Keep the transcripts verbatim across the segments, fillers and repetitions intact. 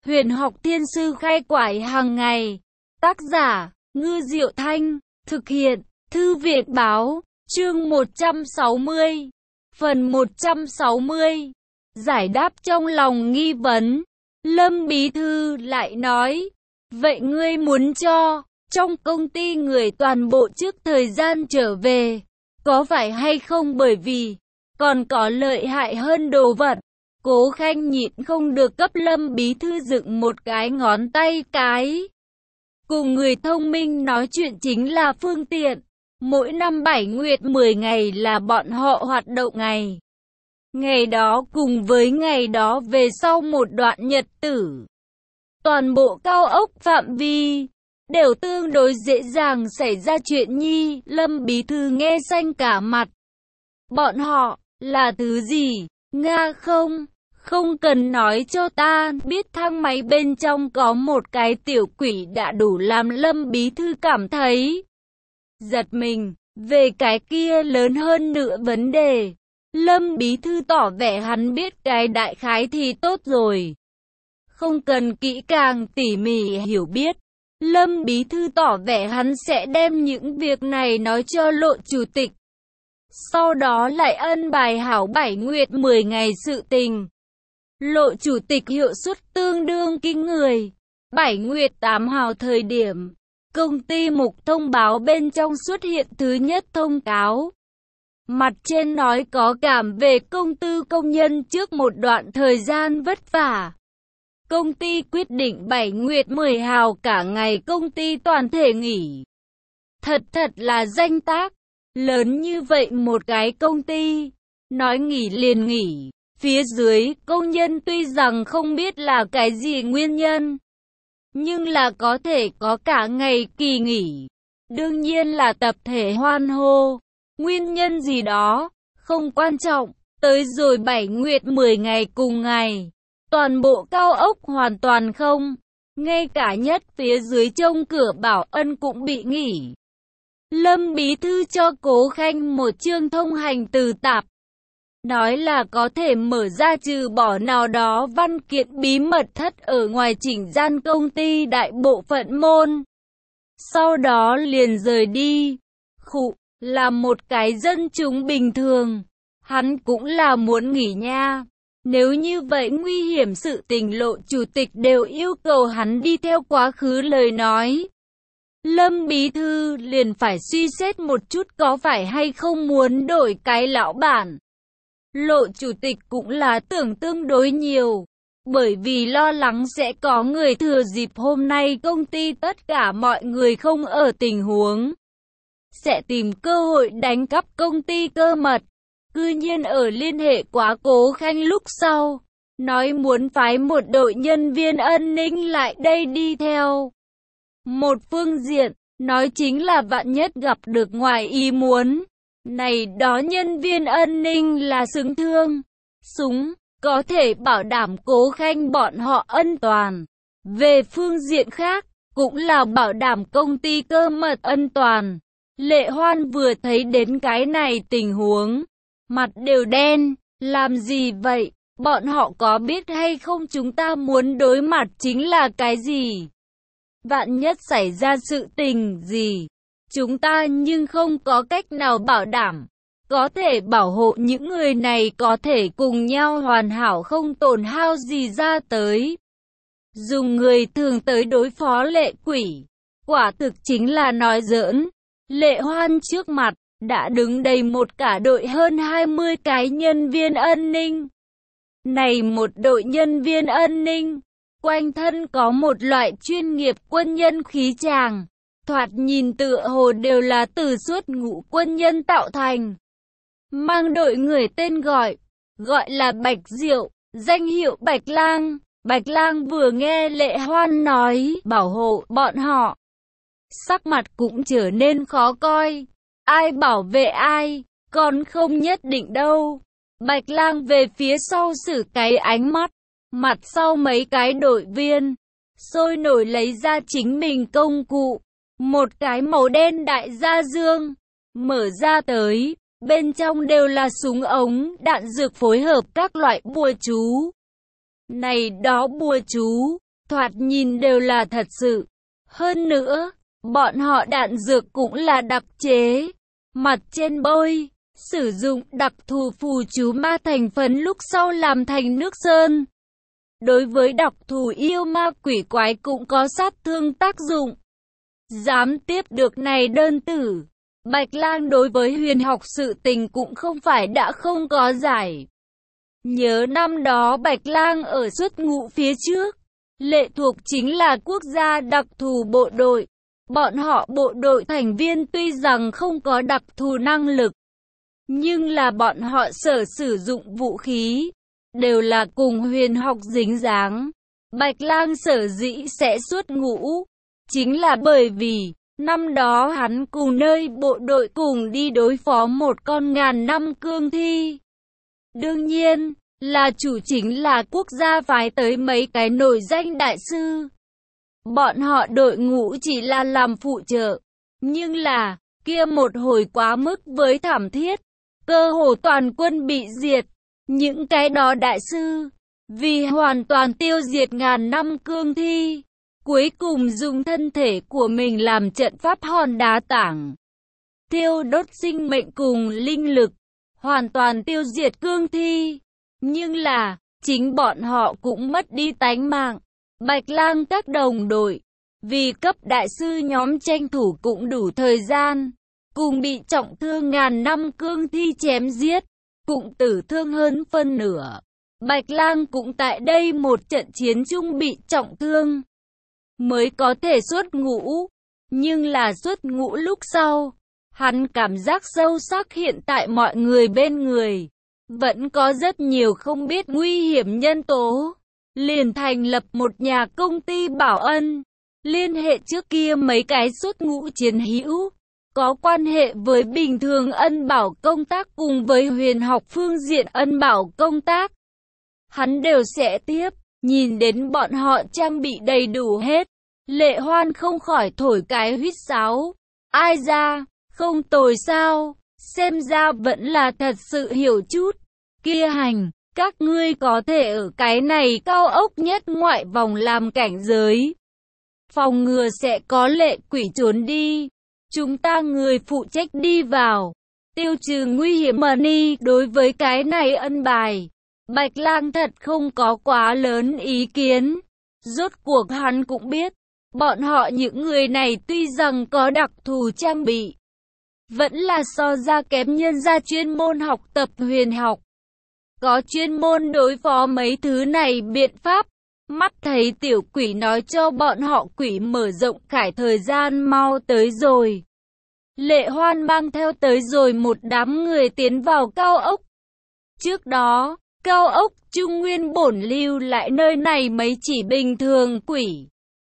Huyền học thiên sư khai quải hàng ngày. Tác giả, Ngư Diệu Thanh. Thực hiện, Thư viện Báo. Chương một trăm sáu mươi. Phần một trăm sáu mươi. Giải đáp trong lòng nghi vấn. Lâm Bí Thư lại nói, vậy ngươi muốn cho trong công ty người toàn bộ trước thời gian trở về, có phải hay không? Bởi vì còn có lợi hại hơn đồ vật. Cố Khanh nhịn không được cấp Lâm Bí Thư dựng một cái ngón tay cái. Cùng người thông minh nói chuyện chính là phương tiện. Mỗi năm bảy nguyệt mười ngày là bọn họ hoạt động ngày. Ngày đó cùng với ngày đó về sau một đoạn nhật tử, toàn bộ cao ốc phạm vi đều tương đối dễ dàng xảy ra chuyện nhi. Lâm Bí Thư nghe xanh cả mặt. Bọn họ là thứ gì? Nga không? Không cần nói cho ta biết, thang máy bên trong có một cái tiểu quỷ đã đủ làm Lâm Bí Thư cảm thấy giật mình. Về cái kia lớn hơn nữa vấn đề, Lâm Bí Thư tỏ vẻ hắn biết cái đại khái thì tốt rồi, không cần kỹ càng tỉ mỉ hiểu biết. Lâm Bí Thư tỏ vẻ hắn sẽ đem những việc này nói cho Lộ Chủ tịch, sau đó lại ân bài hảo bảy nguyệt mười ngày sự tình. Lộ Chủ tịch hiệu suất tương đương kinh người. Bảy nguyệt tám hào thời điểm, công ty mục thông báo bên trong xuất hiện thứ nhất thông cáo. Mặt trên nói có cảm về công tư công nhân trước một đoạn thời gian vất vả. Công ty quyết định bảy nguyệt mười hào cả ngày công ty toàn thể nghỉ. Thật thật là danh tác. Lớn như vậy một cái công ty, nói nghỉ liền nghỉ. Phía dưới công nhân tuy rằng không biết là cái gì nguyên nhân, nhưng là có thể có cả ngày kỳ nghỉ. Đương nhiên là tập thể hoan hô. Nguyên nhân gì đó, không quan trọng. Tới rồi bảy nguyệt mười ngày cùng ngày, toàn bộ cao ốc hoàn toàn không. Ngay cả nhất phía dưới trông cửa bảo ân cũng bị nghỉ. Lâm Bí Thư cho Cố Khanh một chương thông hành từ tạp, nói là có thể mở ra trừ bỏ nào đó văn kiện bí mật thất ở ngoài chỉnh gian công ty đại bộ phận môn. Sau đó liền rời đi. Khụ, là một cái dân chúng bình thường, hắn cũng là muốn nghỉ nha. Nếu như vậy nguy hiểm sự tình Lộ Chủ tịch đều yêu cầu hắn đi theo quá khứ lời nói, Lâm Bí Thư liền phải suy xét một chút có phải hay không muốn đổi cái lão bản. Lộ Chủ tịch cũng là tưởng tương đối nhiều, bởi vì lo lắng sẽ có người thừa dịp hôm nay công ty tất cả mọi người không ở tình huống, sẽ tìm cơ hội đánh cắp công ty cơ mật. Cư nhiên ở liên hệ quá Cố Khanh lúc sau, nói muốn phái một đội nhân viên an ninh lại đây đi theo. Một phương diện, nói chính là vạn nhất gặp được ngoài ý muốn. Này đó nhân viên an ninh là súng thương, súng, có thể bảo đảm Cố Khanh bọn họ an toàn. Về phương diện khác, cũng là bảo đảm công ty cơ mật an toàn. Lệ Hoan vừa thấy đến cái này tình huống, mặt đều đen. Làm gì vậy? Bọn họ có biết hay không chúng ta muốn đối mặt chính là cái gì? Vạn nhất xảy ra sự tình gì, chúng ta nhưng không có cách nào bảo đảm, có thể bảo hộ những người này có thể cùng nhau hoàn hảo không tổn hao gì ra tới. Dùng người thường tới đối phó lệ quỷ, quả thực chính là nói giỡn. Lệ Hoan trước mặt, đã đứng đầy một cả đội hơn hai mươi cái nhân viên an ninh. Này một đội nhân viên an ninh, quanh thân có một loại chuyên nghiệp quân nhân khí chàng, thoạt nhìn tựa hồ đều là từ xuất ngũ quân nhân tạo thành. Mang đội người tên gọi, gọi là Bạch Diệu, danh hiệu Bạch Lang. Bạch Lang vừa nghe Lệ Hoan nói bảo hộ bọn họ, sắc mặt cũng trở nên khó coi. Ai bảo vệ ai, còn không nhất định đâu. Bạch Lang về phía sau xử cái ánh mắt, mặt sau mấy cái đội viên sôi nổi lấy ra chính mình công cụ. Một cái màu đen đại gia dương, mở ra tới, bên trong đều là súng ống, đạn dược phối hợp các loại bùa chú. Này đó bùa chú, thoạt nhìn đều là thật sự. Hơn nữa, bọn họ đạn dược cũng là đặc chế, mặt trên bôi, sử dụng đặc thù phù chú ma thành phấn lúc sau làm thành nước sơn. Đối với đặc thù yêu ma quỷ quái cũng có sát thương tác dụng. Dám tiếp được này đơn tử, Bạch Lang đối với huyền học sự tình cũng không phải đã không có giải. Nhớ năm đó Bạch Lang ở xuất ngũ phía trước, lệ thuộc chính là quốc gia đặc thù bộ đội. Bọn họ bộ đội thành viên tuy rằng không có đặc thù năng lực, nhưng là bọn họ sở sử dụng vũ khí, đều là cùng huyền học dính dáng. Bạch Lang sở dĩ sẽ xuất ngũ, chính là bởi vì, năm đó hắn cùng nơi bộ đội cùng đi đối phó một con ngàn năm cương thi. Đương nhiên, là chủ chính là quốc gia phái tới mấy cái nổi danh đại sư. Bọn họ đội ngũ chỉ là làm phụ trợ, nhưng là, kia một hồi quá mức với thảm thiết, cơ hồ toàn quân bị diệt. Những cái đó đại sư, vì hoàn toàn tiêu diệt ngàn năm cương thi, cuối cùng dùng thân thể của mình làm trận pháp hòn đá tảng, tiêu đốt sinh mệnh cùng linh lực, hoàn toàn tiêu diệt cương thi. Nhưng là, chính bọn họ cũng mất đi tánh mạng. Bạch Lang các đồng đội, vì cấp đại sư nhóm tranh thủ cũng đủ thời gian, cùng bị trọng thương ngàn năm cương thi chém giết, cũng tử thương hơn phân nửa. Bạch Lang cũng tại đây một trận chiến chung bị trọng thương, mới có thể xuất ngũ. Nhưng là xuất ngũ lúc sau, hắn cảm giác sâu sắc hiện tại mọi người bên người vẫn có rất nhiều không biết nguy hiểm nhân tố. Liền thành lập một nhà công ty bảo ân, liên hệ trước kia mấy cái xuất ngũ chiến hữu, có quan hệ với bình thường ân bảo công tác cùng với huyền học phương diện ân bảo công tác. Hắn đều sẽ tiếp, nhìn đến bọn họ trang bị đầy đủ hết. Lệ Hoan không khỏi thổi cái huýt sáo. Ai ra, không tồi sao, xem ra vẫn là thật sự hiểu chút. Kia hành, các ngươi có thể ở cái này cao ốc nhất ngoại vòng làm cảnh giới. Phòng ngừa sẽ có lệ quỷ trốn đi. Chúng ta người phụ trách đi vào, tiêu trừ nguy hiểm money. Đối với cái này ân bài, Bạch Lang thật không có quá lớn ý kiến. Rốt cuộc hắn cũng biết, bọn họ những người này tuy rằng có đặc thù trang bị, vẫn là so ra kém nhân gia chuyên môn học tập huyền học. Có chuyên môn đối phó mấy thứ này biện pháp. Mắt thấy tiểu quỷ nói cho bọn họ quỷ mở rộng khải thời gian mau tới rồi. Lệ Hoan mang theo tới rồi một đám người tiến vào cao ốc. Trước đó, cao ốc Trung Nguyên bổn lưu lại nơi này mấy chỉ bình thường quỷ.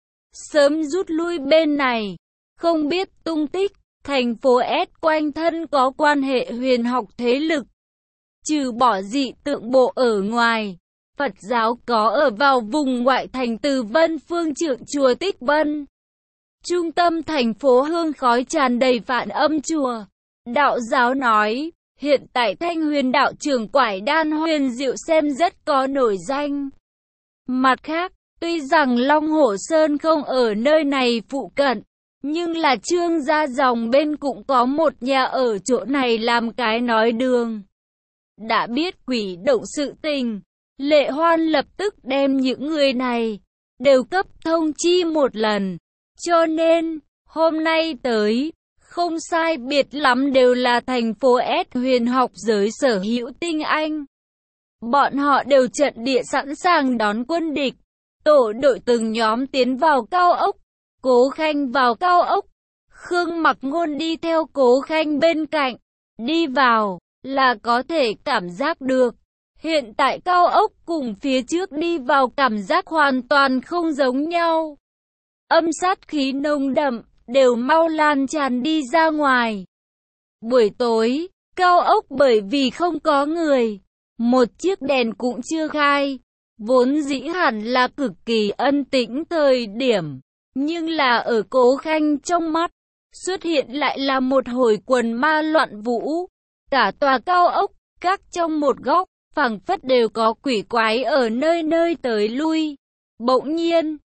Sớm rút lui bên này, không biết tung tích. Thành phố S quanh thân có quan hệ huyền học thế lực. Trừ bỏ dị tượng bộ ở ngoài, Phật giáo có ở vào vùng ngoại thành từ Vân Phương Trượng chùa Tích Vân. Trung tâm thành phố hương khói tràn đầy Phạn Âm chùa. Đạo giáo nói, hiện tại Thanh Huyền đạo trưởng Quải Đan huyền diệu xem rất có nổi danh. Mặt khác, tuy rằng Long Hổ Sơn không ở nơi này phụ cận, nhưng là Trương gia dòng bên cũng có một nhà ở chỗ này làm cái nói đường. Đã biết quỷ động sự tình, Lệ Hoan lập tức đem những người này đều cấp thông chi một lần. Cho nên, hôm nay tới, không sai biệt lắm đều là thành phố S huyền học giới sở hữu tinh anh. Bọn họ đều trận địa sẵn sàng đón quân địch. Tổ đội từng nhóm tiến vào cao ốc. Cố Khanh vào cao ốc. Khương Mặc Ngôn đi theo Cố Khanh bên cạnh. Đi vào, là có thể cảm giác được. Hiện tại cao ốc cùng phía trước đi vào cảm giác hoàn toàn không giống nhau. Âm sát khí nồng đậm, đều mau lan tràn đi ra ngoài. Buổi tối, cao ốc bởi vì không có người, một chiếc đèn cũng chưa khai, vốn dĩ hẳn là cực kỳ ân tĩnh thời điểm. Nhưng là ở Cố Khanh trong mắt, xuất hiện lại là một hồi quần ma loạn vũ. Cả tòa cao ốc, các trong một góc, phảng phất đều có quỷ quái ở nơi nơi tới lui. Bỗng nhiên,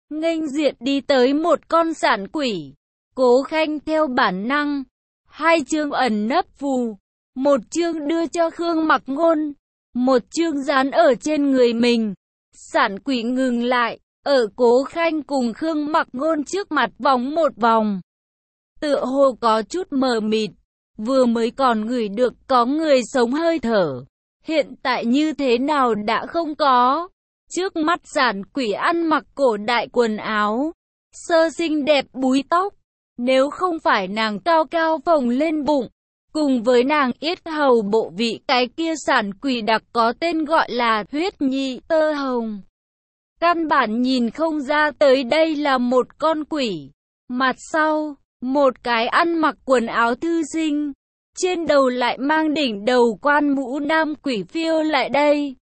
nghênh diện đi tới một con sản quỷ. Cố Khanh theo bản năng, hai chương ẩn nấp phù, một chương đưa cho Khương Mặc Ngôn, một chương dán ở trên người mình. Sản quỷ ngừng lại, ở Cố Khanh cùng Khương Mặc Ngôn trước mặt vòng một vòng. Tựa hồ có chút mờ mịt, vừa mới còn ngửi được có người sống hơi thở. Hiện tại như thế nào đã không có. Trước mắt sản quỷ ăn mặc cổ đại quần áo, sơ xinh đẹp búi tóc. Nếu không phải nàng cao cao phồng lên bụng, cùng với nàng yết hầu bộ vị cái kia sản quỷ đặc có tên gọi là huyết nhị tơ hồng. Căn bản nhìn không ra tới đây là một con quỷ. Mặt sau, một cái ăn mặc quần áo thư sinh, trên đầu lại mang đỉnh đầu quan mũ nam quỷ phiêu lại đây.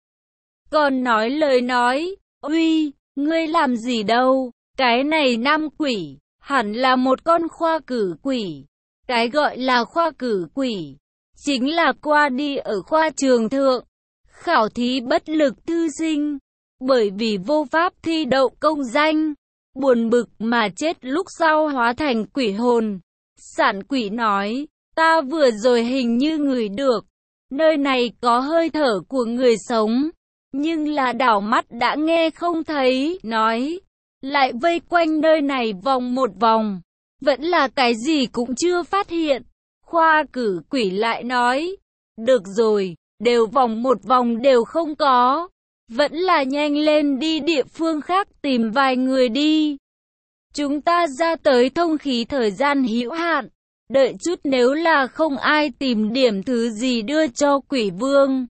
Còn nói lời nói, uy, ngươi làm gì đâu, cái này nam quỷ, hẳn là một con khoa cử quỷ. Cái gọi là khoa cử quỷ, chính là qua đi ở khoa trường thượng, khảo thí bất lực thư sinh, bởi vì vô pháp thi đậu công danh, buồn bực mà chết lúc sau hóa thành quỷ hồn. Sản quỷ nói, ta vừa rồi hình như ngửi được, nơi này có hơi thở của người sống, nhưng là đảo mắt đã nghe không thấy, nói, lại vây quanh nơi này vòng một vòng, vẫn là cái gì cũng chưa phát hiện. Khoa cử quỷ lại nói, được rồi, đều vòng một vòng đều không có, vẫn là nhanh lên đi địa phương khác tìm vài người đi. Chúng ta ra tới thông khí thời gian hữu hạn, đợi chút nếu là không ai tìm điểm thứ gì đưa cho quỷ vương,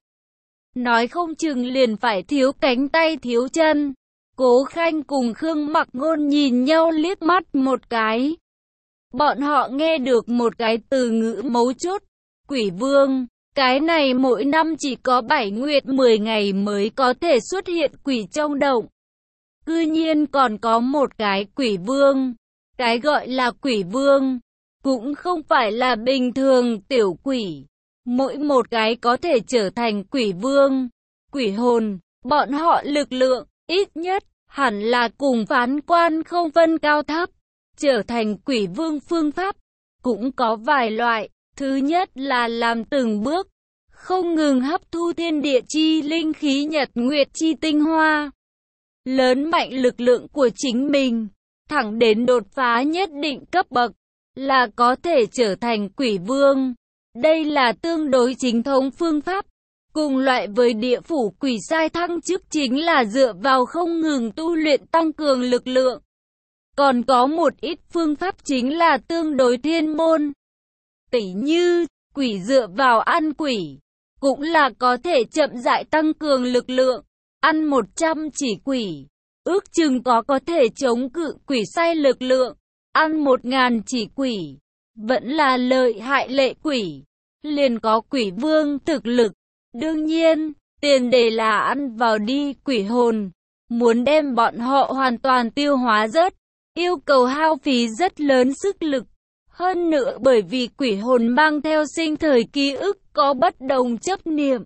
nói không chừng liền phải thiếu cánh tay thiếu chân. Cố Khanh cùng Khương Mặc Ngôn nhìn nhau liếc mắt một cái. Bọn họ nghe được một cái từ ngữ mấu chốt, quỷ vương. Cái này mỗi năm chỉ có bảy nguyệt mười ngày mới có thể xuất hiện quỷ trong động. Cư nhiên còn có một cái quỷ vương. Cái gọi là quỷ vương, cũng không phải là bình thường tiểu quỷ. Mỗi một cái có thể trở thành quỷ vương, quỷ hồn, bọn họ lực lượng, ít nhất, hẳn là cùng phán quan không phân cao thấp. Trở thành quỷ vương phương pháp, cũng có vài loại. Thứ nhất là làm từng bước, không ngừng hấp thu thiên địa chi linh khí nhật nguyệt chi tinh hoa. Lớn mạnh lực lượng của chính mình, thẳng đến đột phá nhất định cấp bậc, là có thể trở thành quỷ vương. Đây là tương đối chính thống phương pháp. Cùng loại với địa phủ quỷ sai thăng chức chính là dựa vào không ngừng tu luyện tăng cường lực lượng. Còn có một ít phương pháp chính là tương đối thiên môn. Tỉ như, quỷ dựa vào ăn quỷ, cũng là có thể chậm rãi tăng cường lực lượng. Ăn một trăm chỉ quỷ, ước chừng có có thể chống cự quỷ sai lực lượng. Ăn một ngàn chỉ quỷ, vẫn là lợi hại lệ quỷ, liền có quỷ vương thực lực. Đương nhiên, tiền đề là ăn vào đi quỷ hồn. Muốn đem bọn họ hoàn toàn tiêu hóa rớt, yêu cầu hao phí rất lớn sức lực. Hơn nữa bởi vì quỷ hồn mang theo sinh thời ký ức có bất đồng chấp niệm.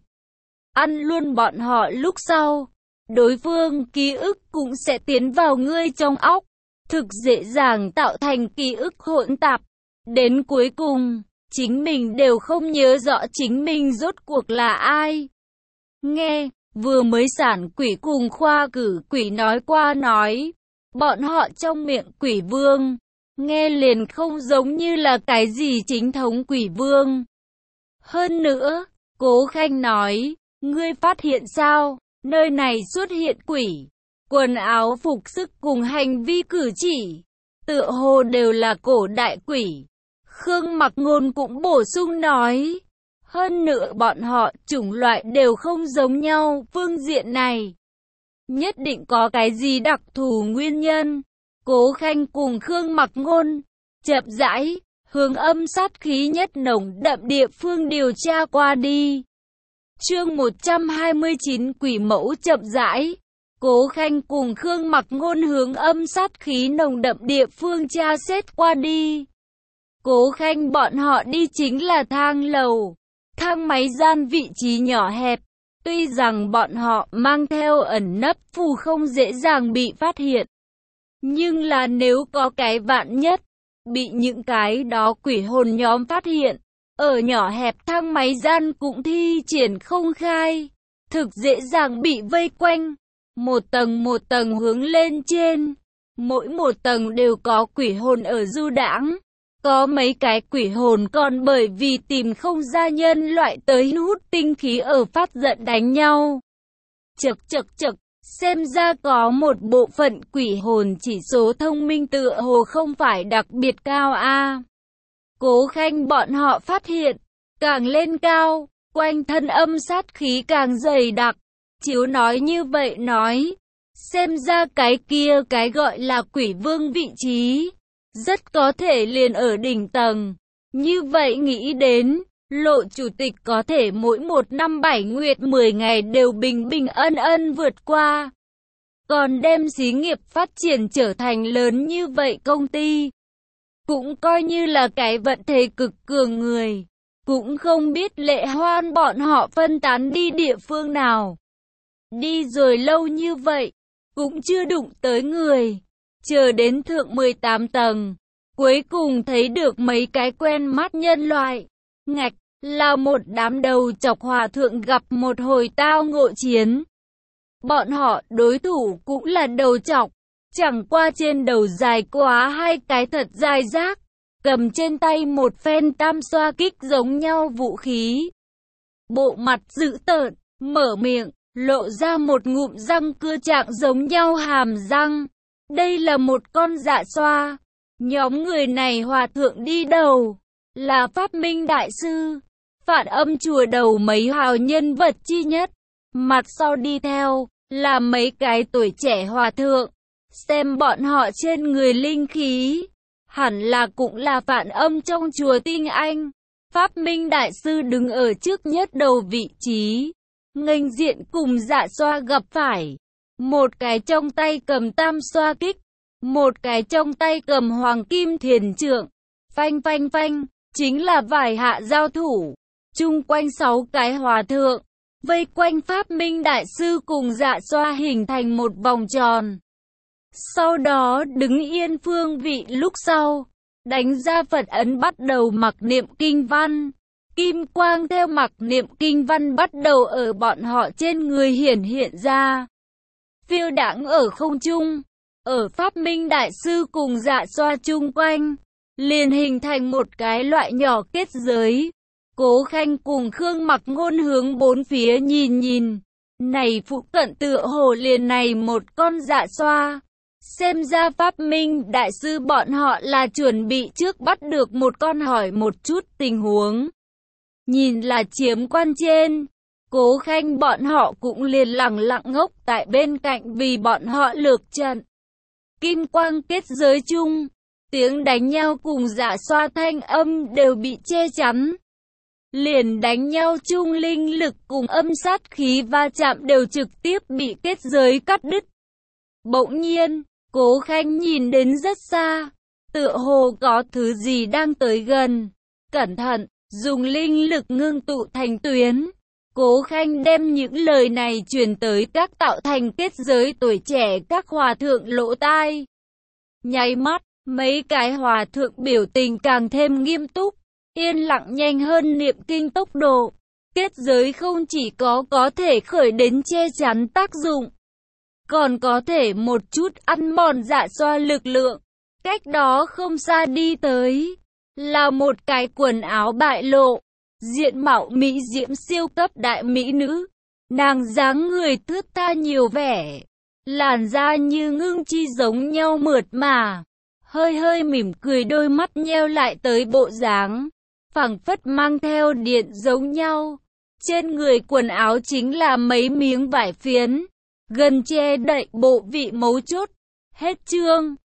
Ăn luôn bọn họ lúc sau, đối phương ký ức cũng sẽ tiến vào ngươi trong óc, thực dễ dàng tạo thành ký ức hỗn tạp. Đến cuối cùng, chính mình đều không nhớ rõ chính mình rốt cuộc là ai. Nghe, vừa mới sản quỷ cùng khoa cử quỷ nói qua nói, bọn họ trong miệng quỷ vương, nghe liền không giống như là cái gì chính thống quỷ vương. Hơn nữa, Cố Khanh nói, ngươi phát hiện sao, nơi này xuất hiện quỷ, quần áo phục sức cùng hành vi cử chỉ, tựa hồ đều là cổ đại quỷ. Khương Mặc Ngôn cũng bổ sung nói, hơn nữa bọn họ chủng loại đều không giống nhau, phương diện này nhất định có cái gì đặc thù nguyên nhân. Cố Khanh cùng Khương Mặc Ngôn chậm rãi hướng âm sát khí nhất nồng đậm địa phương điều tra qua đi. Chương một trăm hai mươi chín Quỷ mẫu chậm rãi. Cố Khanh cùng Khương Mặc Ngôn hướng âm sát khí nồng đậm địa phương tra xét qua đi. Cố Khanh bọn họ đi chính là thang lầu, thang máy gian vị trí nhỏ hẹp. Tuy rằng bọn họ mang theo ẩn nấp phù không dễ dàng bị phát hiện, Nhưng là nếu có cái vạn nhất, bị những cái đó quỷ hồn nhóm phát hiện, ở nhỏ hẹp thang máy gian cũng thi triển không khai, thực dễ dàng bị vây quanh, một tầng một tầng hướng lên trên, mỗi một tầng đều có quỷ hồn ở du đãng. Có mấy cái quỷ hồn còn bởi vì tìm không ra nhân loại tới hút tinh khí ở phát giận đánh nhau. Chật chật chật, xem ra có một bộ phận quỷ hồn chỉ số thông minh tựa hồ không phải đặc biệt cao a. Cố Khanh bọn họ phát hiện, càng lên cao, quanh thân âm sát khí càng dày đặc. Chiếu nói như vậy nói, xem ra cái kia cái gọi là quỷ vương vị trí, rất có thể liền ở đỉnh tầng. Như vậy nghĩ đến, Lộ chủ tịch có thể mỗi một năm bảy nguyệt mười ngày đều bình bình ân ân vượt qua. Còn đem xí nghiệp phát triển trở thành lớn như vậy công ty, cũng coi như là cái vận thế cực cường người. Cũng không biết Lệ Hoan bọn họ phân tán đi địa phương nào. Đi rồi lâu như vậy, cũng chưa đụng tới người. Chờ đến thượng mười tám tầng, cuối cùng thấy được mấy cái quen mắt nhân loại. Ngạch, là một đám đầu chọc hòa thượng gặp một hồi tao ngộ chiến. Bọn họ đối thủ cũng là đầu chọc, chẳng qua trên đầu dài quá hai cái thật dài rác, cầm trên tay một phen tam xoa kích giống nhau vũ khí. Bộ mặt dữ tợn, mở miệng, lộ ra một ngụm răng cưa trạng giống nhau hàm răng. Đây là một con dạ xoa. Nhóm người này hòa thượng đi đầu, là phát minh đại sư, Phản Âm chùa đầu mấy hào nhân vật chi nhất. Mặt sau đi theo, là mấy cái tuổi trẻ hòa thượng. Xem bọn họ trên người linh khí, hẳn là cũng là Phản Âm trong chùa tinh anh. Pháp Minh đại sư đứng ở trước nhất đầu vị trí, nghênh diện cùng dạ xoa gặp phải. Một cái trong tay cầm tam xoa kích, một cái trong tay cầm hoàng kim thiền trượng. Phanh phanh phanh, chính là vài hạ giao thủ. Chung quanh sáu cái hòa thượng, vây quanh Pháp Minh đại sư cùng dạ xoa hình thành một vòng tròn. Sau đó đứng yên phương vị lúc sau, đánh ra Phật ấn bắt đầu mặc niệm kinh văn. Kim quang theo mặc niệm kinh văn bắt đầu ở bọn họ trên người hiển hiện ra. Phiêu đãng ở không trung, ở Pháp Minh đại sư cùng dạ xoa chung quanh, liền hình thành một cái loại nhỏ kết giới. Cố Khanh cùng Khương Mặc Ngôn hướng bốn phía nhìn nhìn. Này phụ cận tựa hồ liền này một con dạ xoa. Xem ra Pháp Minh đại sư bọn họ là chuẩn bị trước bắt được một con hỏi một chút tình huống. Nhìn là chiếm quan trên, Cố Khanh bọn họ cũng liền lặng lặng ngốc tại bên cạnh vì bọn họ lược trận. Kim quang kết giới chung, tiếng đánh nhau cùng dạ xoa thanh âm đều bị che chắn. Liền đánh nhau chung linh lực cùng âm sát khí va chạm đều trực tiếp bị kết giới cắt đứt. Bỗng nhiên, Cố Khanh nhìn đến rất xa, tựa hồ có thứ gì đang tới gần. Cẩn thận, dùng linh lực ngưng tụ thành tuyến. Cố Khanh đem những lời này truyền tới các tạo thành kết giới tuổi trẻ các hòa thượng lỗ tai. Nháy mắt, mấy cái hòa thượng biểu tình càng thêm nghiêm túc, yên lặng nhanh hơn niệm kinh tốc độ. Kết giới không chỉ có có thể khởi đến che chắn tác dụng, còn có thể một chút ăn mòn dạ xoa lực lượng. Cách đó không xa đi tới, là một cái quần áo bại lộ, diện mạo mỹ diễm siêu cấp đại mỹ nữ. Nàng dáng người thướt tha nhiều vẻ, làn da như ngưng chi giống nhau mượt mà, hơi hơi mỉm cười, đôi mắt nheo lại tới bộ dáng, phảng phất mang theo điện giống nhau. Trên người quần áo chính là mấy miếng vải phiến, gần che đậy bộ vị mấu chốt. Hết chương.